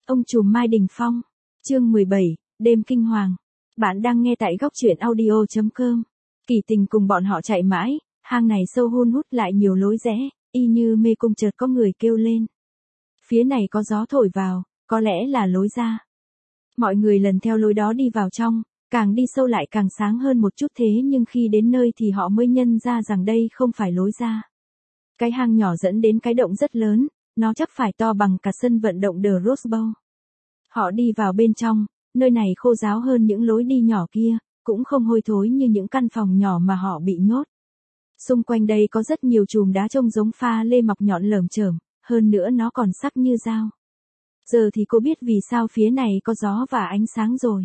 Ông trùm Mai Đình Phong. Chương 17, đêm kinh hoàng. Bạn đang nghe tại góc truyện audio.com. Kỳ Tình cùng bọn họ chạy mãi, hang này sâu hun hút lại nhiều lối rẽ, y như mê cung chợt có người kêu lên. Phía này có gió thổi vào, có lẽ là lối ra. Mọi người lần theo lối đó đi vào trong, càng đi sâu lại càng sáng hơn một chút thế nhưng khi đến nơi thì họ mới nhận ra rằng đây không phải lối ra. Cái hang nhỏ dẫn đến cái động rất lớn, nó chắc phải to bằng cả sân vận động The Rose Bowl. Họ đi vào bên trong, nơi này khô ráo hơn những lối đi nhỏ kia, cũng không hôi thối như những căn phòng nhỏ mà họ bị nhốt. Xung quanh đây có rất nhiều chùm đá trông giống pha lê mọc nhọn lởm chởm, hơn nữa nó còn sắc như dao. Giờ thì cô biết vì sao phía này có gió và ánh sáng rồi.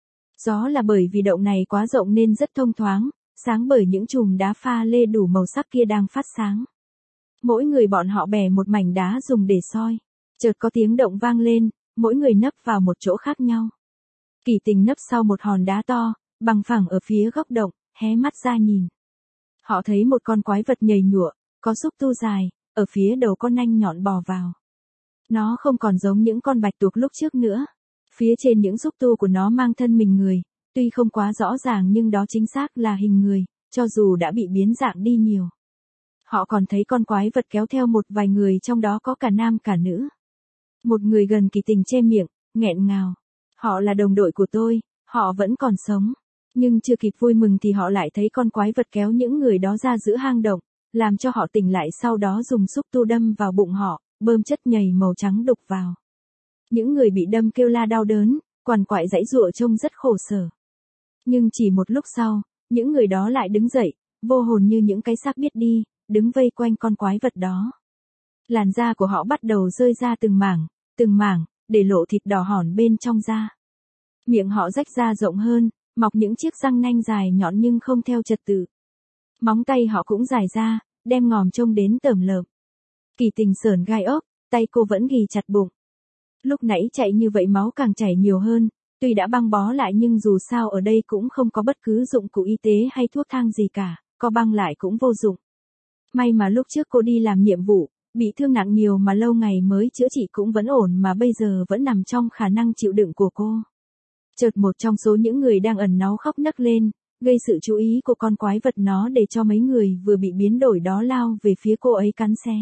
Gió là bởi vì động này quá rộng nên rất thông thoáng, sáng bởi những chùm đá pha lê đủ màu sắc kia đang phát sáng. Mỗi người bọn họ bè một mảnh đá dùng để soi. Chợt có tiếng động vang lên, mỗi người nấp vào một chỗ khác nhau. Kỳ Tình nấp sau một hòn đá to, bằng phẳng ở phía góc động, hé mắt ra nhìn. Họ thấy một con quái vật nhầy nhụa, có xúc tu dài, ở phía đầu con nanh nhọn bò vào. Nó không còn giống những con bạch tuộc lúc trước nữa. Phía trên những xúc tu của nó mang thân mình người, tuy không quá rõ ràng nhưng đó chính xác là hình người, cho dù đã bị biến dạng đi nhiều. Họ còn thấy con quái vật kéo theo một vài người trong đó có cả nam cả nữ. Một người gần Kỳ Tình che miệng, nghẹn ngào. Họ là đồng đội của tôi, họ vẫn còn sống. Nhưng chưa kịp vui mừng thì họ lại thấy con quái vật kéo những người đó ra giữa hang động, làm cho họ tỉnh lại sau đó dùng xúc tu đâm vào bụng họ, bơm chất nhầy màu trắng đục vào. Những người bị đâm kêu la đau đớn, quằn quại giãy giụa trông rất khổ sở. Nhưng chỉ một lúc sau, những người đó lại đứng dậy, vô hồn như những cái xác biết đi, đứng vây quanh con quái vật đó. Làn da của họ bắt đầu rơi ra từng mảng, để lộ thịt đỏ hỏn bên trong da. Miệng họ rách ra rộng hơn, mọc những chiếc răng nanh dài nhọn nhưng không theo trật tự. Móng tay họ cũng dài ra, đem ngòm trông đến tởm lợm. Kỳ Tình sởn gai ốc, tay cô vẫn ghì chặt bụng. Lúc nãy chạy như vậy máu càng chảy nhiều hơn, tuy đã băng bó lại nhưng dù sao ở đây cũng không có bất cứ dụng cụ y tế hay thuốc thang gì cả, có băng lại cũng vô dụng. May mà lúc trước cô đi làm nhiệm vụ, bị thương nặng nhiều mà lâu ngày mới chữa trị cũng vẫn ổn mà bây giờ vẫn nằm trong khả năng chịu đựng của cô. Chợt một trong số những người đang ẩn náu khóc nấc lên, gây sự chú ý của con quái vật nó để cho mấy người vừa bị biến đổi đó lao về phía cô ấy cắn xé.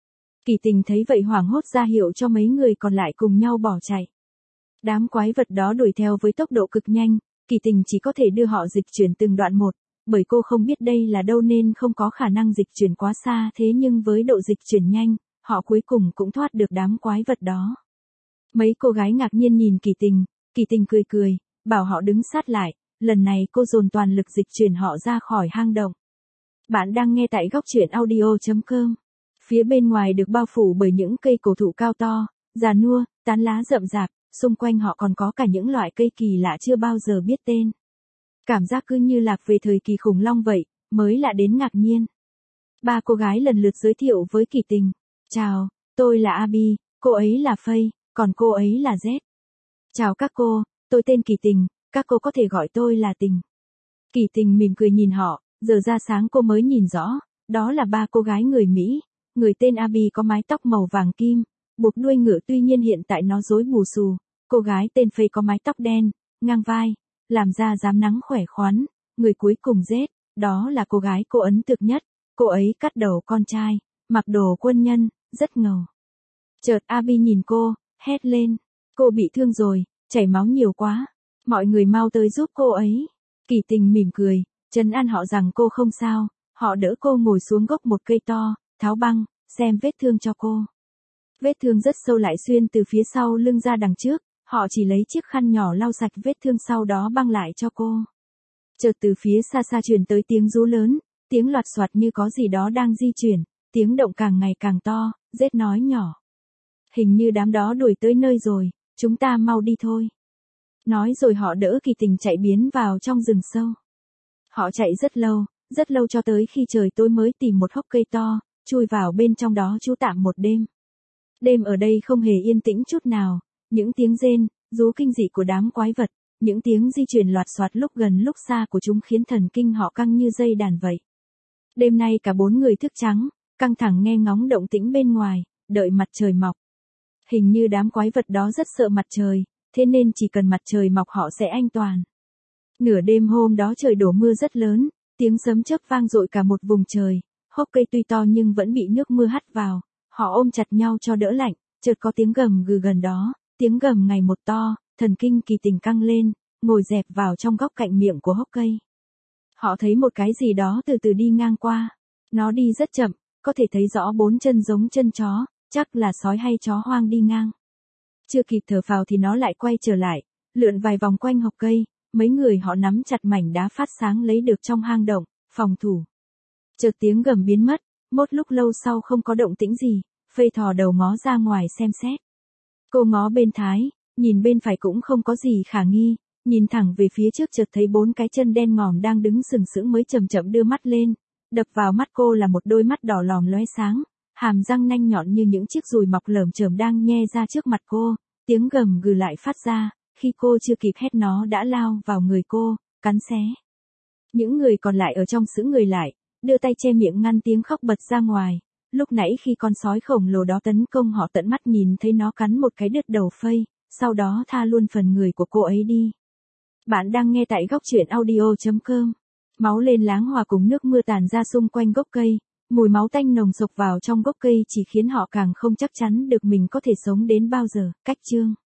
Kỳ Tình thấy vậy hoảng hốt ra hiệu cho mấy người còn lại cùng nhau bỏ chạy. Đám quái vật đó đuổi theo với tốc độ cực nhanh, Kỳ Tình chỉ có thể đưa họ dịch chuyển từng đoạn một, bởi cô không biết đây là đâu nên không có khả năng dịch chuyển quá xa thế nhưng với độ dịch chuyển nhanh, họ cuối cùng cũng thoát được đám quái vật đó. Mấy cô gái ngạc nhiên nhìn Kỳ Tình cười, bảo họ đứng sát lại, lần này cô dồn toàn lực dịch chuyển họ ra khỏi hang động. Bạn đang nghe tại góc truyện audio.com. Phía bên ngoài được bao phủ bởi những cây cổ thụ cao to, già nua, tán lá rậm rạp, xung quanh họ còn có cả những loại cây kỳ lạ chưa bao giờ biết tên. Cảm giác cứ như lạc về thời kỳ khủng long vậy, mới lạ đến ngạc nhiên. Ba cô gái lần lượt giới thiệu với Kỳ Tình. Chào, tôi là Abby, cô ấy là Faye, còn cô ấy là Z. Chào các cô, tôi tên Kỳ Tình, các cô có thể gọi tôi là Tình. Kỳ Tình mỉm cười nhìn họ, giờ ra sáng cô mới nhìn rõ, đó là ba cô gái người Mỹ. Người tên Abby có mái tóc màu vàng kim, buộc đuôi ngựa tuy nhiên hiện tại nó rối bù xù. Cô gái tên Faye có mái tóc đen, ngang vai, làm da rám nắng khỏe khoắn. Người cuối cùng Z, đó là cô gái cô ấn tượng nhất. Cô ấy cắt đầu con trai, mặc đồ quân nhân, rất ngầu. Chợt Abby nhìn cô, hét lên. Cô bị thương rồi, chảy máu nhiều quá. Mọi người mau tới giúp cô ấy. Kỳ Tình mỉm cười, trấn an họ rằng cô không sao. Họ đỡ cô ngồi xuống gốc một cây to, tháo băng, xem vết thương cho cô. Vết thương rất sâu lại xuyên từ phía sau lưng ra đằng trước, họ chỉ lấy chiếc khăn nhỏ lau sạch vết thương sau đó băng lại cho cô. Chợt từ phía xa xa truyền tới tiếng rú lớn, tiếng loạt soạt như có gì đó đang di chuyển, tiếng động càng ngày càng to, Z nói nhỏ. Hình như đám đó đuổi tới nơi rồi, chúng ta mau đi thôi. Nói rồi họ đỡ Kỳ Tình chạy biến vào trong rừng sâu. Họ chạy rất lâu cho tới khi trời tối mới tìm một hốc cây to, chui vào bên trong đó trú tạm một đêm. Đêm ở đây không hề yên tĩnh chút nào, những tiếng rên, rú kinh dị của đám quái vật, những tiếng di chuyển loạt soạt lúc gần lúc xa của chúng khiến thần kinh họ căng như dây đàn vậy. Đêm nay cả bốn người thức trắng, căng thẳng nghe ngóng động tĩnh bên ngoài, đợi mặt trời mọc. Hình như đám quái vật đó rất sợ mặt trời, thế nên chỉ cần mặt trời mọc họ sẽ an toàn. Nửa đêm hôm đó trời đổ mưa rất lớn, tiếng sấm chớp vang dội cả một vùng trời, hốc cây tuy to nhưng vẫn bị nước mưa hắt vào, họ ôm chặt nhau cho đỡ lạnh, chợt có tiếng gầm gừ gần đó, tiếng gầm ngày một to, thần kinh Kỳ Tình căng lên, ngồi dẹp vào trong góc cạnh miệng của hốc cây. Họ thấy một cái gì đó từ từ đi ngang qua, nó đi rất chậm, có thể thấy rõ 4 chân giống chân chó, chắc là sói hay chó hoang đi ngang. Chưa kịp thở phào thì nó lại quay trở lại, lượn vài vòng quanh hốc cây, mấy người họ nắm chặt mảnh đá phát sáng lấy được trong hang động, phòng thủ. Chợt tiếng gầm biến mất, một lúc lâu sau không có động tĩnh gì, Phây thò đầu ngó ra ngoài xem xét. Cô ngó bên trái, nhìn bên phải cũng không có gì khả nghi, nhìn thẳng về phía trước chợt thấy 4 cái chân đen ngòm đang đứng sừng sững mới chậm chậm đưa mắt lên, đập vào mắt cô là một đôi mắt đỏ lòm lóe sáng, hàm răng nanh nhọn như những chiếc dùi mọc lởm chởm đang nhe ra trước mặt cô, tiếng gầm gừ lại phát ra, khi cô chưa kịp hét nó đã lao vào người cô, cắn xé. Những người còn lại ở trong sững người lại, đưa tay che miệng ngăn tiếng khóc bật ra ngoài, lúc nãy khi con sói khổng lồ đó tấn công họ tận mắt nhìn thấy nó cắn một cái đứt đầu Phây, sau đó tha luôn phần người của cô ấy đi. Bạn đang nghe tại góc truyện audio.com. Máu lên láng hòa cùng nước mưa tàn ra xung quanh gốc cây, mùi máu tanh nồng sộc vào trong gốc cây chỉ khiến họ càng không chắc chắn được mình có thể sống đến bao giờ. Cách chương